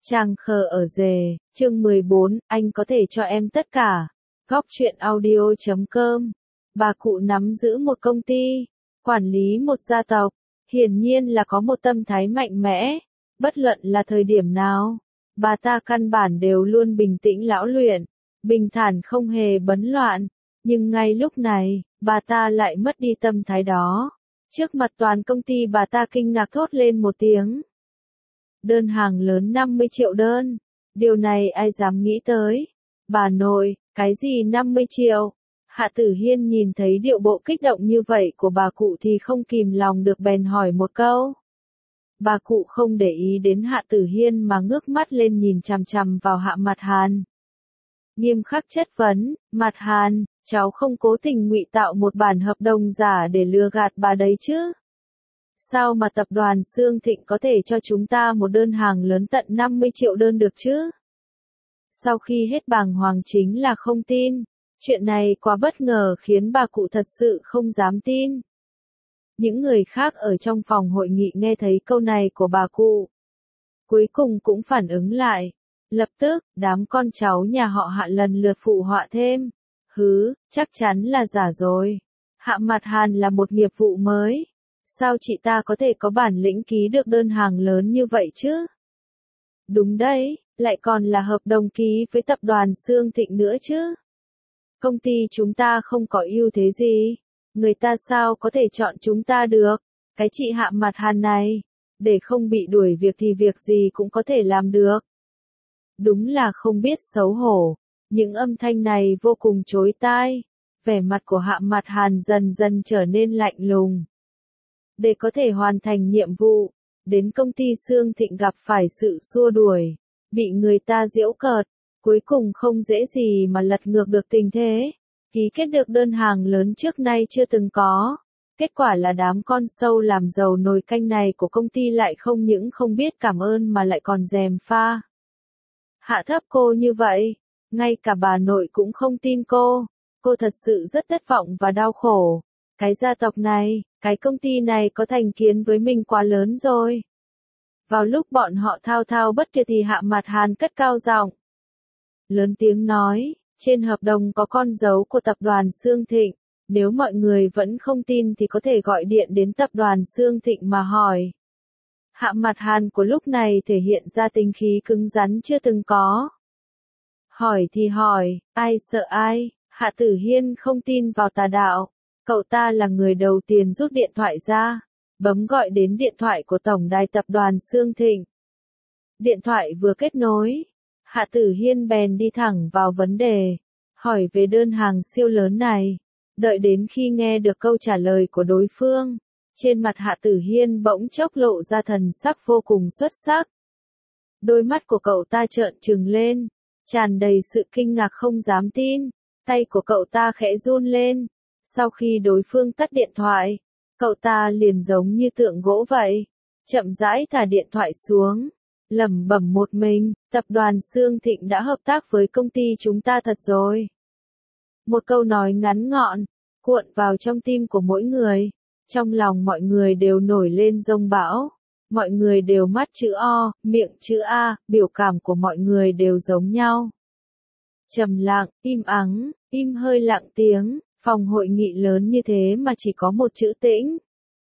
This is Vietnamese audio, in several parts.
Trang khờ ở rề, chương 14, anh có thể cho em tất cả. Góc truyện audio.com. Bà cụ nắm giữ một công ty, quản lý một gia tộc, hiển nhiên là có một tâm thái mạnh mẽ. Bất luận là thời điểm nào, bà ta căn bản đều luôn bình tĩnh lão luyện, bình thản không hề bấn loạn. Nhưng ngay lúc này, bà ta lại mất đi tâm thái đó. Trước mặt toàn công ty bà ta kinh ngạc thốt lên một tiếng. Đơn hàng lớn 50 triệu đơn. Điều này ai dám nghĩ tới. Bà nội, cái gì 50 triệu? Hạ Tử Hiên nhìn thấy điệu bộ kích động như vậy của bà cụ thì không kìm lòng được bèn hỏi một câu. Bà cụ không để ý đến Hạ Tử Hiên mà ngước mắt lên nhìn chằm chằm vào Hạ Mặt Hàn. Nghiêm khắc chất vấn, Mặt Hàn, cháu không cố tình ngụy tạo một bản hợp đồng giả để lừa gạt bà đấy chứ? Sao mà tập đoàn Xương Thịnh có thể cho chúng ta một đơn hàng lớn tận 50 triệu đơn được chứ? Sau khi hết bàng hoàng chính là không tin. Chuyện này quá bất ngờ khiến bà cụ thật sự không dám tin. Những người khác ở trong phòng hội nghị nghe thấy câu này của bà cụ, cuối cùng cũng phản ứng lại. Lập tức, đám con cháu nhà họ Hạ lần lượt phụ họa thêm. Hứ, chắc chắn là giả rồi. Hạ Mặt Hàn là một nghiệp vụ mới. Sao chị ta có thể có bản lĩnh ký được đơn hàng lớn như vậy chứ? Đúng đấy, lại còn là hợp đồng ký với tập đoàn Xương Thịnh nữa chứ. Công ty chúng ta không có ưu thế gì. Người ta sao có thể chọn chúng ta được? Cái chị Hạ Mặt Hàn này, để không bị đuổi việc thì việc gì cũng có thể làm được. Đúng là không biết xấu hổ. Những âm thanh này vô cùng chói tai. Vẻ mặt của Hạ Mặt Hàn dần dần trở nên lạnh lùng. Để có thể hoàn thành nhiệm vụ, đến công ty Xương Thịnh gặp phải sự xua đuổi, bị người ta giễu cợt, cuối cùng không dễ gì mà lật ngược được tình thế, ký kết được đơn hàng lớn trước nay chưa từng có. Kết quả là đám con sâu làm dầu nồi canh này của công ty lại không những không biết cảm ơn mà lại còn gièm pha. Hạ thấp cô như vậy, ngay cả bà nội cũng không tin cô thật sự rất thất vọng và đau khổ. Cái gia tộc này, cái công ty này có thành kiến với mình quá lớn rồi. Vào lúc bọn họ thao thao bất tuyệt thì Hạ Mặt Hàn cất cao giọng, lớn tiếng nói, trên hợp đồng có con dấu của tập đoàn Xương Thịnh, nếu mọi người vẫn không tin thì có thể gọi điện đến tập đoàn Xương Thịnh mà hỏi. Hạ Mặt Hàn của lúc này thể hiện ra tính khí cứng rắn chưa từng có. Hỏi thì hỏi, ai sợ ai? Hạ Tử Hiên không tin vào tà đạo. Cậu ta là người đầu tiên rút điện thoại ra, bấm gọi đến điện thoại của tổng đài tập đoàn Xương Thịnh. Điện thoại vừa kết nối, Hạ Tử Hiên bèn đi thẳng vào vấn đề, hỏi về đơn hàng siêu lớn này. Đợi đến khi nghe được câu trả lời của đối phương, trên mặt Hạ Tử Hiên bỗng chốc lộ ra thần sắc vô cùng xuất sắc. Đôi mắt của cậu ta trợn trừng lên, tràn đầy sự kinh ngạc không dám tin, tay của cậu ta khẽ run lên. Sau khi đối phương tắt điện thoại, cậu ta liền giống như tượng gỗ vậy, chậm rãi thả điện thoại xuống, lẩm bẩm một mình, tập đoàn Xương Thịnh đã hợp tác với công ty chúng ta thật rồi. Một câu nói ngắn gọn, cuộn vào trong tim của mỗi người, trong lòng mọi người đều nổi lên giông bão, mọi người đều mắt chữ O, miệng chữ A, biểu cảm của mọi người đều giống nhau. Trầm lặng, im ắng, im hơi lặng tiếng. Phòng hội nghị lớn như thế mà chỉ có một chữ tĩnh.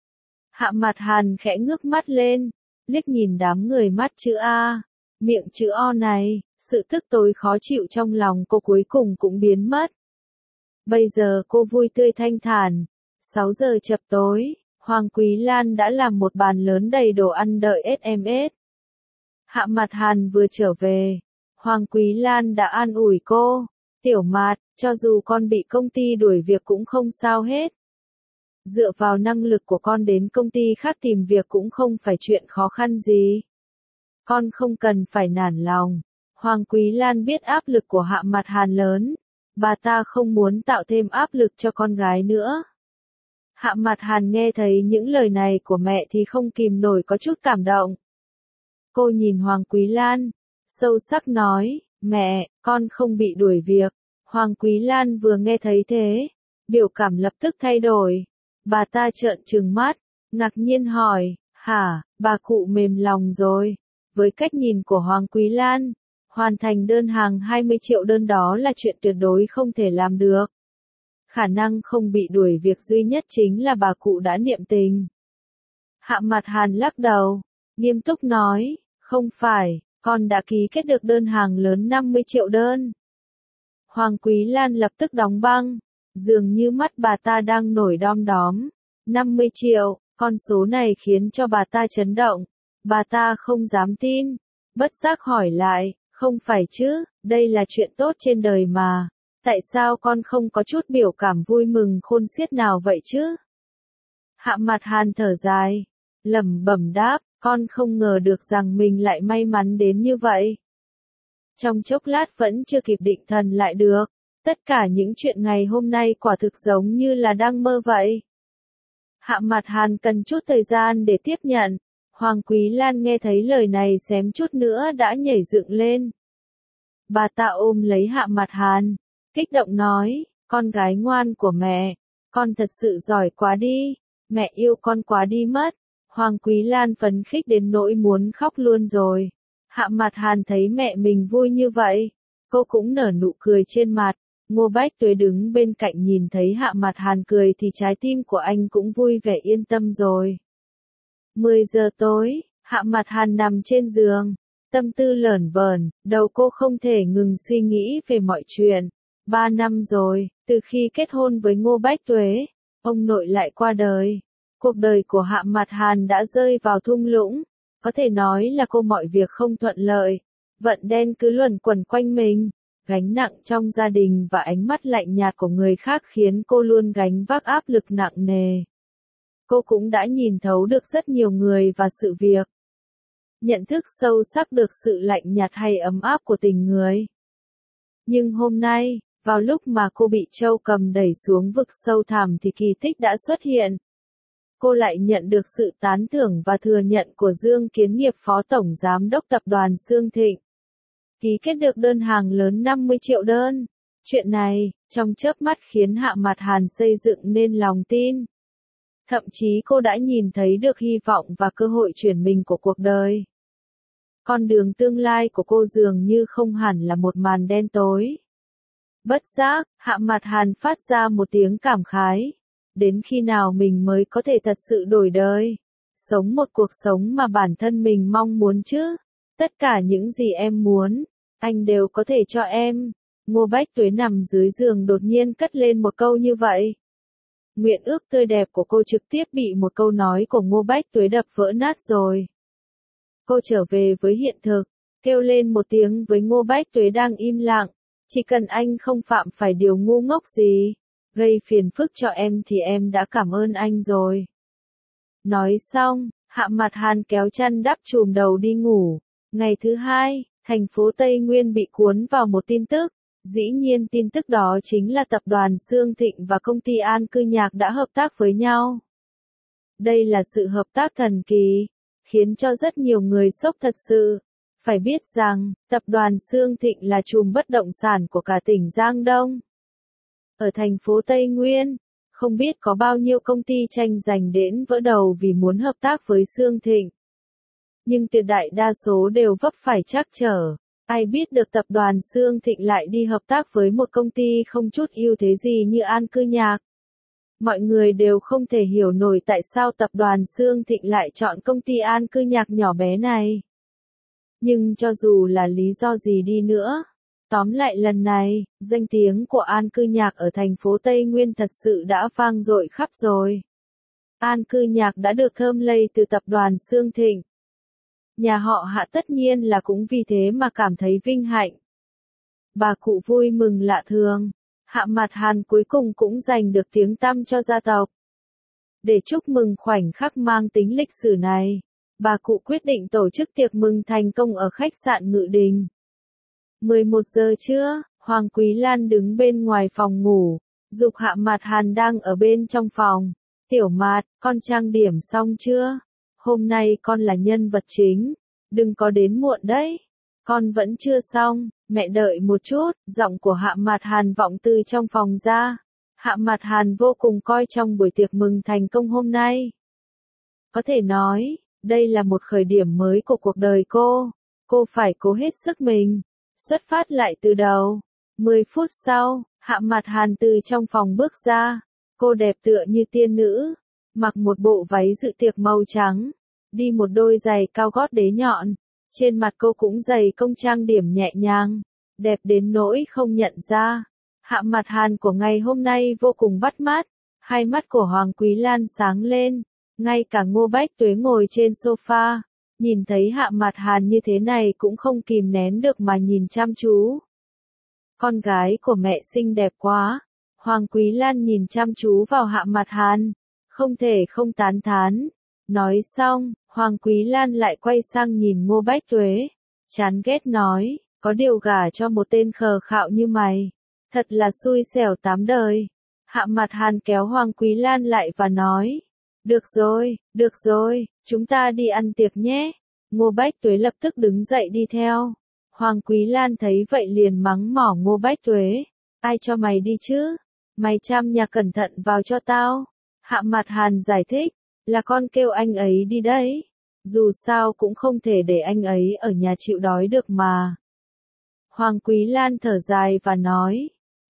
Hạ Mặt Hàn khẽ ngước mắt lên, liếc nhìn đám người mắt chữ A, miệng chữ O này, sự tức tối khó chịu trong lòng cô cuối cùng cũng biến mất. Bây giờ cô vui tươi thanh thản. 6 giờ chập tối, Hoàng Quý Lan đã làm một bàn lớn đầy đồ ăn đợi SMS. Hạ Mặt Hàn vừa trở về, Hoàng Quý Lan đã an ủi cô, Tiểu Mạt, cho dù con bị công ty đuổi việc cũng không sao hết. Dựa vào năng lực của con đến công ty khác tìm việc cũng không phải chuyện khó khăn gì. Con không cần phải nản lòng. Hoàng Quý Lan biết áp lực của Hạ Mặt Hàn lớn. Bà ta không muốn tạo thêm áp lực cho con gái nữa. Hạ Mặt Hàn nghe thấy những lời này của mẹ thì không kìm nổi có chút cảm động. Cô nhìn Hoàng Quý Lan, sâu sắc nói, mẹ, con không bị đuổi việc. Hoàng Quý Lan vừa nghe thấy thế, biểu cảm lập tức thay đổi. Bà ta trợn trừng mắt, ngạc nhiên hỏi, hả, bà cụ mềm lòng rồi. Với cách nhìn của Hoàng Quý Lan, hoàn thành đơn hàng 20 triệu đơn đó là chuyện tuyệt đối không thể làm được. Khả năng không bị đuổi việc duy nhất chính là bà cụ đã niệm tình. Hạ Mặt Hàn lắc đầu, nghiêm túc nói, không phải, con đã ký kết được đơn hàng lớn 50 triệu đơn. Hoàng Quý Lan lập tức đóng băng, dường như mắt bà ta đang nổi đom đóm. 50 triệu, con số này khiến cho bà ta chấn động. Bà ta không dám tin, bất giác hỏi lại, không phải chứ, đây là chuyện tốt trên đời mà. Tại sao con không có chút biểu cảm vui mừng khôn xiết nào vậy chứ? Hạ Mặt Hàn thở dài, lẩm bẩm đáp, con không ngờ được rằng mình lại may mắn đến như vậy. Trong chốc lát vẫn chưa kịp định thần lại được, tất cả những chuyện ngày hôm nay quả thực giống như là đang mơ vậy. Hạ Mặt Hàn cần chút thời gian để tiếp nhận. Hoàng Quý Lan nghe thấy lời này xém chút nữa đã nhảy dựng lên. Bà ta ôm lấy Hạ Mặt Hàn, kích động nói, con gái ngoan của mẹ, con thật sự giỏi quá đi, mẹ yêu con quá đi mất. Hoàng Quý Lan phấn khích đến nỗi muốn khóc luôn rồi. Hạ Mặt Hàn thấy mẹ mình vui như vậy, cô cũng nở nụ cười trên mặt. Ngô Bách Tuế đứng bên cạnh nhìn thấy Hạ Mặt Hàn cười thì trái tim của anh cũng vui vẻ yên tâm rồi. 10 giờ tối, Hạ Mặt Hàn nằm trên giường, tâm tư lởn vởn, đầu cô không thể ngừng suy nghĩ về mọi chuyện. 3 năm rồi, từ khi kết hôn với Ngô Bách Tuế, ông nội lại qua đời. Cuộc đời của Hạ Mặt Hàn đã rơi vào thung lũng, có thể nói là cô mọi việc không thuận lợi, vận đen cứ luẩn quẩn quanh mình, gánh nặng trong gia đình và ánh mắt lạnh nhạt của người khác khiến cô luôn gánh vác áp lực nặng nề. Cô cũng đã nhìn thấu được rất nhiều người và sự việc, nhận thức sâu sắc được sự lạnh nhạt hay ấm áp của tình người. Nhưng hôm nay, vào lúc mà cô bị Châu Cầm đẩy xuống vực sâu thẳm thì kỳ tích đã xuất hiện. Cô lại nhận được sự tán thưởng và thừa nhận của Dương Kiến Nghiệp, Phó Tổng Giám đốc Tập đoàn Sương Thịnh. Ký kết được đơn hàng lớn 50 triệu đơn. Chuyện này, trong chớp mắt khiến Hạ Mặt Hàn xây dựng nên lòng tin. Thậm chí cô đã nhìn thấy được hy vọng và cơ hội chuyển mình của cuộc đời. Con đường tương lai của cô dường như không hẳn là một màn đen tối. Bất giác, Hạ Mặt Hàn phát ra một tiếng cảm khái. Đến khi nào mình mới có thể thật sự đổi đời, sống một cuộc sống mà bản thân mình mong muốn chứ? Tất cả những gì em muốn, anh đều có thể cho em. Ngô Bách Tuế nằm dưới giường đột nhiên cất lên một câu như vậy. Nguyện ước tươi đẹp của cô trực tiếp bị một câu nói của Ngô Bách Tuế đập vỡ nát rồi. Cô trở về với hiện thực, kêu lên một tiếng với Ngô Bách Tuế đang im lặng. Chỉ cần anh không phạm phải điều ngu ngốc gì, gây phiền phức cho em thì em đã cảm ơn anh rồi. Nói xong, Hạ Mặt Hàn kéo chăn đắp chùm đầu đi ngủ. Ngày thứ hai, thành phố Tây Nguyên bị cuốn vào một tin tức. Dĩ nhiên tin tức đó chính là tập đoàn Sương Thịnh và công ty An Cư Nhạc đã hợp tác với nhau. Đây là sự hợp tác thần kỳ, khiến cho rất nhiều người sốc thật sự. Phải biết rằng, tập đoàn Sương Thịnh là chùm bất động sản của cả tỉnh Giang Đông. Ở thành phố Tây Nguyên, không biết có bao nhiêu công ty tranh giành đến vỡ đầu vì muốn hợp tác với Sương Thịnh. Nhưng tuyệt đại đa số đều vấp phải trắc trở. Ai biết được tập đoàn Sương Thịnh lại đi hợp tác với một công ty không chút ưu thế gì như An Cư Nhạc. Mọi người đều không thể hiểu nổi tại sao tập đoàn Sương Thịnh lại chọn công ty An Cư Nhạc nhỏ bé này. Nhưng cho dù là lý do gì đi nữa, tóm lại lần này, danh tiếng của An Cư Nhạc ở thành phố Tây Nguyên thật sự đã vang dội khắp rồi. An Cư Nhạc đã được thơm lây từ tập đoàn Sương Thịnh. Nhà họ Hạ tất nhiên là cũng vì thế mà cảm thấy vinh hạnh. Bà cụ vui mừng lạ thường. Hạ Mặt Hàn cuối cùng cũng giành được tiếng tăm cho gia tộc. Để chúc mừng khoảnh khắc mang tính lịch sử này, bà cụ quyết định tổ chức tiệc mừng thành công ở khách sạn Ngự Đình. 11 giờ trưa, Hoàng Quý Lan đứng bên ngoài phòng ngủ, giục Hạ Mặt Hàn đang ở bên trong phòng. Tiểu Mạt, con trang điểm xong chưa? Hôm nay con là nhân vật chính, đừng có đến muộn đấy. Con vẫn chưa xong, mẹ đợi một chút, giọng của Hạ Mặt Hàn vọng từ trong phòng ra. Hạ Mặt Hàn vô cùng coi trọng buổi tiệc mừng thành công hôm nay. Có thể nói, Đây là một khởi điểm mới của cuộc đời cô phải cố hết sức mình, xuất phát lại từ đầu. 10 phút sau, Hạ Mạt Hàn từ trong phòng bước ra, cô đẹp tựa như tiên nữ, mặc một bộ váy dự tiệc màu trắng, đi một đôi giày cao gót đế nhọn, trên mặt cô cũng dày công trang điểm nhẹ nhàng, đẹp đến nỗi không nhận ra. Hạ Mạt Hàn của ngày hôm nay vô cùng bắt mắt, hai mắt của Hoàng Quý Lan sáng lên, ngay cả Ngô Bách Tuế ngồi trên sofa, nhìn thấy Hạ Mạt Hàn như thế này cũng không kìm nén được mà nhìn chăm chú. Con gái của mẹ xinh đẹp quá. Hoàng Quý Lan nhìn chăm chú vào Hạ Mạt Hàn, không thể không tán thán. Nói xong, Hoàng Quý Lan lại quay sang nhìn Ngô Bách Tuế, chán ghét nói, có điều gả cho một tên khờ khạo như mày, thật là xui xẻo tám đời. Hạ Mạt Hàn kéo Hoàng Quý Lan lại và nói, được rồi, chúng ta đi ăn tiệc nhé. Ngô Bách Tuế lập tức đứng dậy đi theo. Hoàng Quý Lan thấy vậy liền mắng mỏ Ngô Bách Tuế, ai cho mày đi chứ? Mày chăm nhà cẩn thận vào cho tao. Hạ Mạt Hàn giải thích, là con kêu anh ấy đi đấy. Dù sao cũng không thể để anh ấy ở nhà chịu đói được mà. Hoàng Quý Lan thở dài và nói,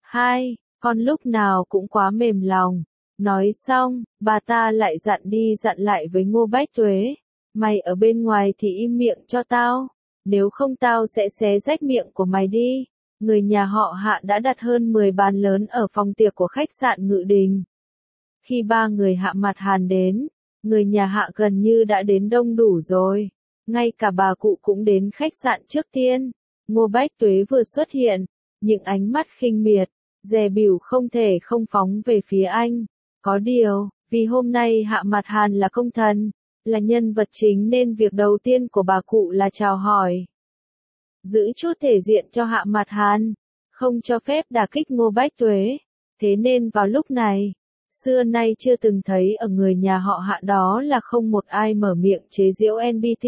con lúc nào cũng quá mềm lòng. Nói xong, bà ta lại dặn đi dặn lại với Ngô Bách Tuế, mày ở bên ngoài thì im miệng cho tao, nếu không tao sẽ xé rách miệng của mày đi. Người nhà họ Hạ đã đặt hơn 10 bàn lớn ở phòng tiệc của khách sạn Ngự Đình. Khi ba người Hạ Mạt Hàn đến, người nhà Hạ gần như đã đến đông đủ rồi. Ngay cả bà cụ cũng đến khách sạn trước tiên. Ngô Bách Tuế vừa xuất hiện, những ánh mắt khinh miệt, dè bỉu không thể không phóng về phía anh. Có điều, vì hôm nay Hạ Mạt Hàn là công thần, là nhân vật chính nên việc đầu tiên của bà cụ là chào hỏi. Giữ chút thể diện cho Hạ Mạt Hàn, không cho phép đả kích Ngô Bách Tuế. Thế nên vào lúc này, xưa nay chưa từng thấy ở người nhà họ Hạ đó là không một ai mở miệng chế giễu NBT.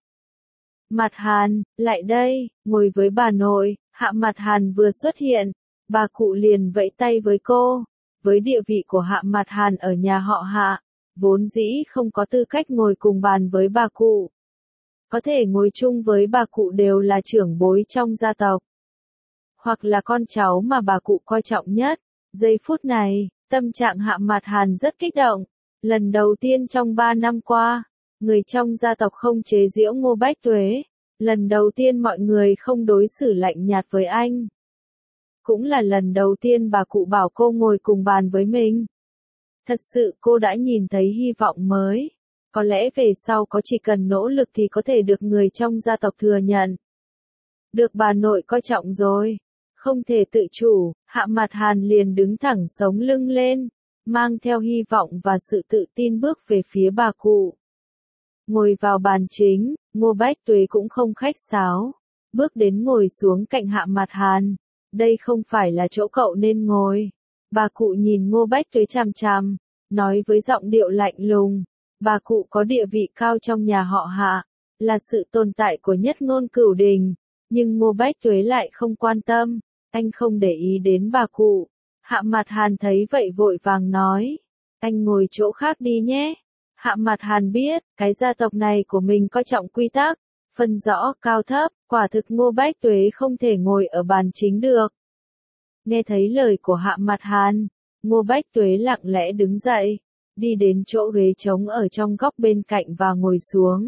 Mạt Hàn, lại đây, ngồi với bà nội. Hạ Mạt Hàn vừa xuất hiện, bà cụ liền vẫy tay với cô. Với địa vị của Hạ Mạt Hàn ở nhà họ Hạ, vốn dĩ không có tư cách ngồi cùng bàn với bà cụ. Có thể ngồi chung với bà cụ đều là trưởng bối trong gia tộc, hoặc là con cháu mà bà cụ coi trọng nhất. Giây phút này, tâm trạng Hạ Mạt Hàn rất kích động. Lần đầu tiên trong 3 năm qua, người trong gia tộc không chế giễu Ngô Bách Tuế. Lần đầu tiên mọi người không đối xử lạnh nhạt với anh. Cũng là lần đầu tiên bà cụ bảo cô ngồi cùng bàn với mình. Thật sự cô đã nhìn thấy hy vọng mới. Có lẽ về sau có chỉ cần nỗ lực thì có thể được người trong gia tộc thừa nhận. Được bà nội coi trọng rồi. Không thể tự chủ, Hạ Mạt Hàn liền đứng thẳng sống lưng lên, mang theo hy vọng và sự tự tin bước về phía bà cụ. Ngồi vào bàn chính, Ngô Bách Tuế cũng không khách sáo, bước đến ngồi xuống cạnh Hạ Mạt Hàn. Đây không phải là chỗ cậu nên ngồi. Bà cụ nhìn Ngô Bách Tuế chằm chằm, nói với giọng điệu lạnh lùng. Bà cụ có địa vị cao trong nhà họ Hạ, là sự tồn tại của nhất ngôn cửu đình. Nhưng Ngô Bách Tuế lại không quan tâm, anh không để ý đến bà cụ. Hạ Mạt Hàn thấy vậy vội vàng nói, anh ngồi chỗ khác đi nhé. Hạ Mạt Hàn biết, cái gia tộc này của mình coi trọng quy tắc, phân rõ cao thấp, quả thực Ngô Bách Tuế không thể ngồi ở bàn chính được. Nghe thấy lời của Hạ Mạt Hàn, Ngô Bách Tuế lặng lẽ đứng dậy, đi đến chỗ ghế trống ở trong góc bên cạnh và ngồi xuống.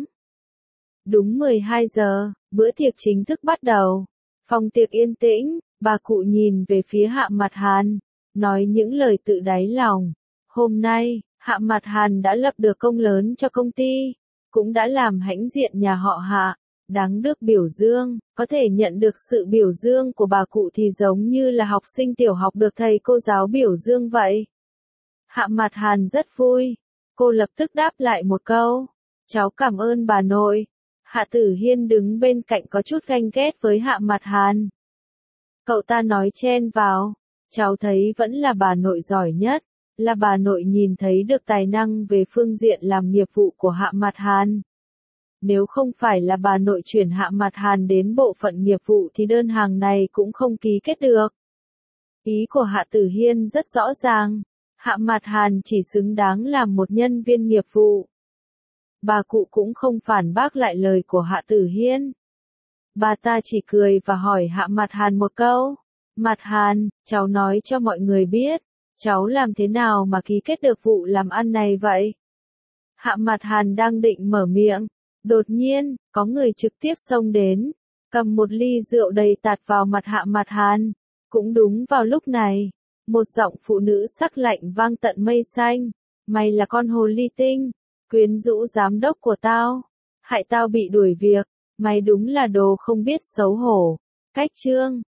Đúng 12 giờ, bữa tiệc chính thức bắt đầu. Phòng tiệc yên tĩnh, bà cụ nhìn về phía Hạ Mạt Hàn, nói những lời tự đáy lòng. Hôm nay, Hạ Mạt Hàn đã lập được công lớn cho công ty, cũng đã làm hãnh diện nhà họ Hạ, đáng được biểu dương. Có thể nhận được sự biểu dương của bà cụ thì giống như là học sinh tiểu học được thầy cô giáo biểu dương vậy. Hạ Mạt Hàn rất vui, cô lập tức đáp lại một câu, cháu cảm ơn bà nội. Hạ Tử Hiên đứng bên cạnh có chút ganh ghét với Hạ Mạt Hàn. Cậu ta nói chen vào, cháu thấy vẫn là bà nội giỏi nhất, là bà nội nhìn thấy được tài năng về phương diện làm nghiệp vụ của Hạ Mạt Hàn. Nếu không phải là bà nội chuyển Hạ Mạt Hàn đến bộ phận nghiệp vụ thì đơn hàng này cũng không ký kết được. Ý của Hạ Tử Hiên rất rõ ràng, Hạ Mạt Hàn chỉ xứng đáng làm một nhân viên nghiệp vụ. Bà cụ cũng không phản bác lại lời của Hạ Tử Hiên. Bà ta chỉ cười và hỏi Hạ Mặt Hàn một câu. Mặt Hàn, cháu nói cho mọi người biết, cháu làm thế nào mà ký kết được vụ làm ăn này vậy? Hạ Mặt Hàn đang định mở miệng. Đột nhiên, có người trực tiếp xông đến, cầm một ly rượu đầy tạt vào mặt Hạ Mặt Hàn. Cũng đúng vào lúc này, một giọng phụ nữ sắc lạnh vang tận mây xanh. Mày là con hồ ly tinh, quyến rũ giám đốc của tao, hại tao bị đuổi việc, mày đúng là đồ không biết xấu hổ. Cách chương